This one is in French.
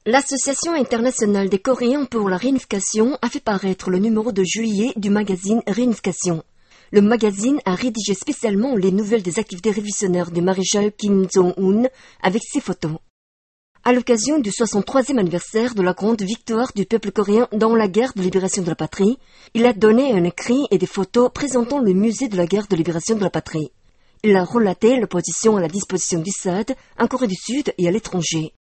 L'Association internationale des Coréens pour la réunification a fait paraître le numéro de juillet du magazine Réunification. Le magazine a rédigé spécialement les nouvelles des activités révolutionnaires du maréchal Kim Jong-un avec ses photos. À l'occasion du 63e anniversaire de la grande victoire du peuple coréen dans la guerre de libération de la patrie, il a donné un écrit et des photos présentant le musée de la guerre de libération de la patrie. Il a relaté l'opposition à la disposition du SAD en Corée du Sud et à l'étranger.